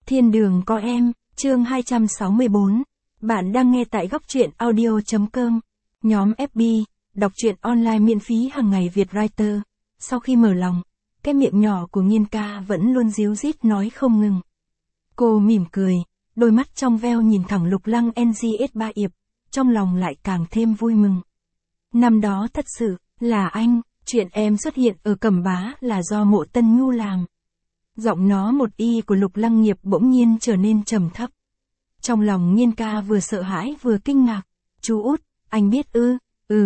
Thiên đường có em, chương 264. Bạn đang nghe tại góc truyện audio.com. Nhóm FB, đọc truyện online miễn phí hàng ngày Việt Writer. Sau khi mở lòng, cái miệng nhỏ của Nhiên ca vẫn luôn díu dít nói không ngừng. Cô mỉm cười, đôi mắt trong veo nhìn thẳng Lục Lăng NGS3 Yệp, trong lòng lại càng thêm vui mừng. Năm đó thật sự, là anh, chuyện em xuất hiện ở Cẩm Bá là do Mộ Tân Nhu làm. Giọng nó một y của Lục Lăng Nghiệp bỗng nhiên trở nên trầm thấp. Trong lòng Nhiên ca vừa sợ hãi vừa kinh ngạc. Chú út, anh biết ư?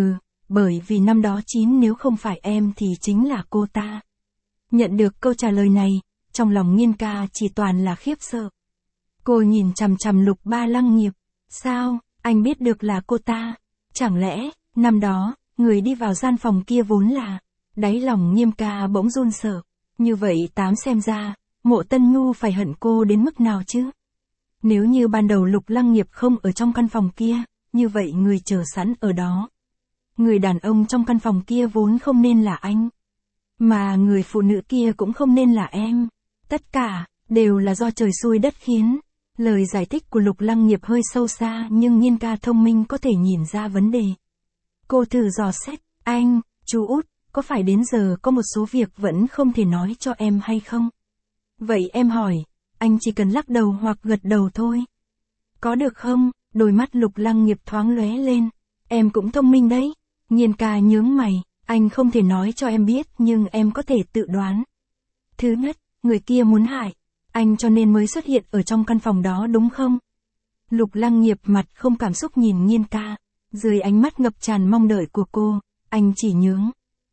Bởi vì năm đó nếu không phải em thì chính là cô ta. Nhận được câu trả lời này, trong lòng Nhiên ca chỉ toàn là khiếp sợ. Cô nhìn chằm chằm Lục Ba Lăng Nghiệp. Sao, anh biết được là cô ta? Chẳng lẽ, năm đó, người đi vào gian phòng kia vốn là... Đáy lòng Nhiên ca bỗng run sợ. Như vậy xem ra, Mộ Tân Nhu phải hận cô đến mức nào chứ? Nếu như ban đầu Lục Lăng Nghiệp không ở trong căn phòng kia, như vậy người chờ sẵn ở đó. Người đàn ông trong căn phòng kia vốn không nên là anh. Mà người phụ nữ kia cũng không nên là em. Tất cả, đều là do trời xui đất khiến. Lời giải thích của Lục Lăng Nghiệp hơi sâu xa nhưng Nhiên ca thông minh có thể nhìn ra vấn đề. Cô thử dò xét, anh, chú út, có phải đến giờ có một số việc vẫn không thể nói cho em hay không? Vậy em hỏi, anh chỉ cần lắc đầu hoặc gật đầu thôi. Có được không? Đôi mắt Lục Lăng Nghiệp thoáng lóe lên. Em cũng thông minh đấy. Nhiên ca nhướng mày, anh không thể nói cho em biết nhưng em có thể tự đoán. Thứ nhất, người kia muốn hại anh cho nên mới xuất hiện ở trong căn phòng đó đúng không? Lục Lăng Nghiệp mặt không cảm xúc nhìn Nhiên ca. Dưới ánh mắt ngập tràn mong đợi của cô, anh chỉ nhướng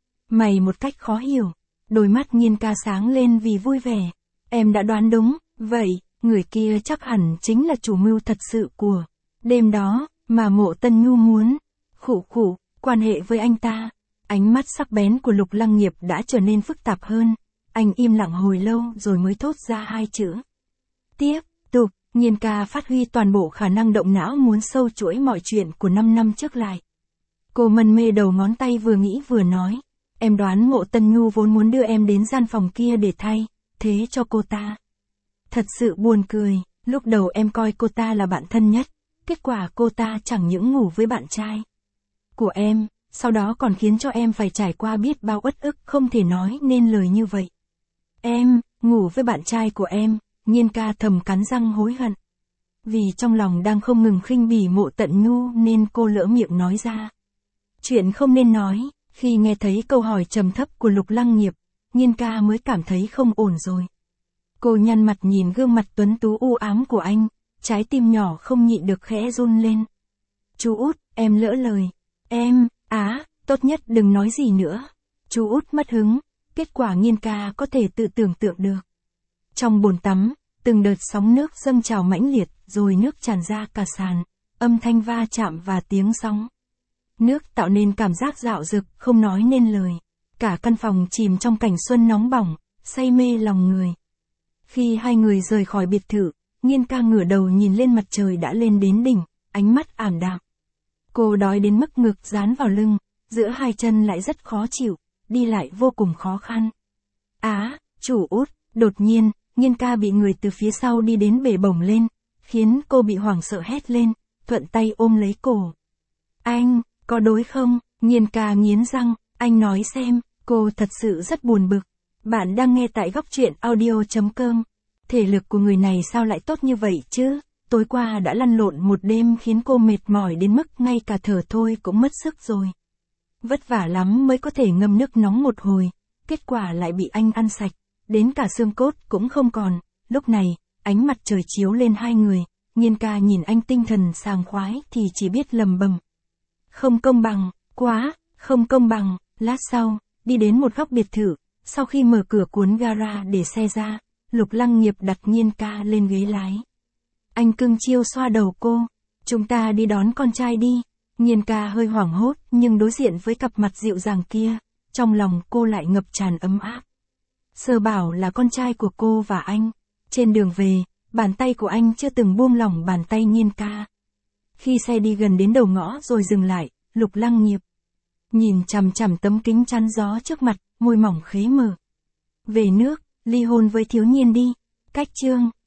mày một cách khó hiểu. Đôi mắt Nhiên ca sáng lên vì vui vẻ. Em đã đoán đúng, vậy, người kia chắc hẳn chính là chủ mưu thật sự của đêm đó, mà Mộ Tân Nhu muốn. Khụ, quan hệ với anh ta. Ánh mắt sắc bén của Lục Lăng Nghiệp đã trở nên phức tạp hơn. Anh im lặng hồi lâu rồi mới thốt ra hai chữ. Tiếp tục, Nhiên ca phát huy toàn bộ khả năng động não muốn sâu chuỗi mọi chuyện của 5 năm trước lại. Cô mân mê đầu ngón tay vừa nghĩ vừa nói. Em đoán Mộ Tân Nhu vốn muốn đưa em đến gian phòng kia để thay thế cho cô ta. Thật sự buồn cười, lúc đầu em coi cô ta là bạn thân nhất, kết quả cô ta chẳng những ngủ với bạn trai của em, sau đó còn khiến cho em phải trải qua biết bao uất ức không thể nói nên lời như vậy. Em, ngủ với bạn trai của em, Nhiên ca thầm cắn răng hối hận. Vì trong lòng đang không ngừng khinh bỉ Mộ Tận Nhu nên cô lỡ miệng nói ra chuyện không nên nói. Khi nghe thấy câu hỏi trầm thấp của Lục Lăng Nghiệp, Nhiên ca mới cảm thấy không ổn rồi. Cô nhăn mặt nhìn gương mặt tuấn tú u ám của anh, trái tim nhỏ không nhịn được khẽ run lên. Chú út, em lỡ lời. Em, tốt nhất đừng nói gì nữa. Chú út mất hứng, kết quả Nhiên ca có thể tự tưởng tượng được. Trong bồn tắm, từng đợt sóng nước dâng trào mãnh liệt rồi nước tràn ra cả sàn, âm thanh va chạm và tiếng sóng nước tạo nên cảm giác dạo dực không nói nên lời. Cả căn phòng chìm trong cảnh xuân nóng bỏng, say mê lòng người. Khi hai người rời khỏi biệt thự, Nhiên ca ngửa đầu nhìn lên mặt trời đã lên đến đỉnh, ánh mắt ảm đạm. Cô đói đến mức ngực dán vào lưng, giữa hai chân lại rất khó chịu, đi lại vô cùng khó khăn. Chủ út, đột nhiên, Nhiên ca bị người từ phía sau đi đến bể bổng lên, khiến cô bị hoảng sợ hét lên, thuận tay ôm lấy cổ. Anh, có đối không? Nhiên ca nghiến răng, anh nói xem, cô thật sự rất buồn bực. Bạn đang nghe tại góc truyện audio.com. Thể lực của người này sao lại tốt như vậy chứ? Tối qua đã lăn lộn một đêm khiến cô mệt mỏi đến mức ngay cả thở thôi cũng mất sức rồi. Vất vả lắm mới có thể ngâm nước nóng một hồi, kết quả lại bị anh ăn sạch, đến cả xương cốt cũng không còn. Lúc này, ánh mặt trời chiếu lên hai người, Nhiên ca nhìn anh tinh thần sảng khoái thì chỉ biết lầm bầm. Không công bằng, quá, không công bằng. Lát sau, đi đến một góc biệt thự, sau khi mở cửa cuốn gara để xe ra, Lục Lăng Nghiệp đặt Nhiên ca lên ghế lái. Anh cưng chiêu xoa đầu cô. Chúng ta đi đón con trai đi. Nhiên ca hơi hoảng hốt nhưng đối diện với cặp mặt dịu dàng kia, trong lòng cô lại ngập tràn ấm áp. Sơ Bảo là con trai của cô và anh. Trên đường về, bàn tay của anh chưa từng buông lỏng bàn tay Nhiên ca. Khi xe đi gần đến đầu ngõ rồi dừng lại, Lục Lăng Nghiệp nhìn chằm chằm tấm kính chắn gió trước mặt, môi mỏng khế mở. Về nước, ly hôn với Thiếu Nhiên đi. Cách chương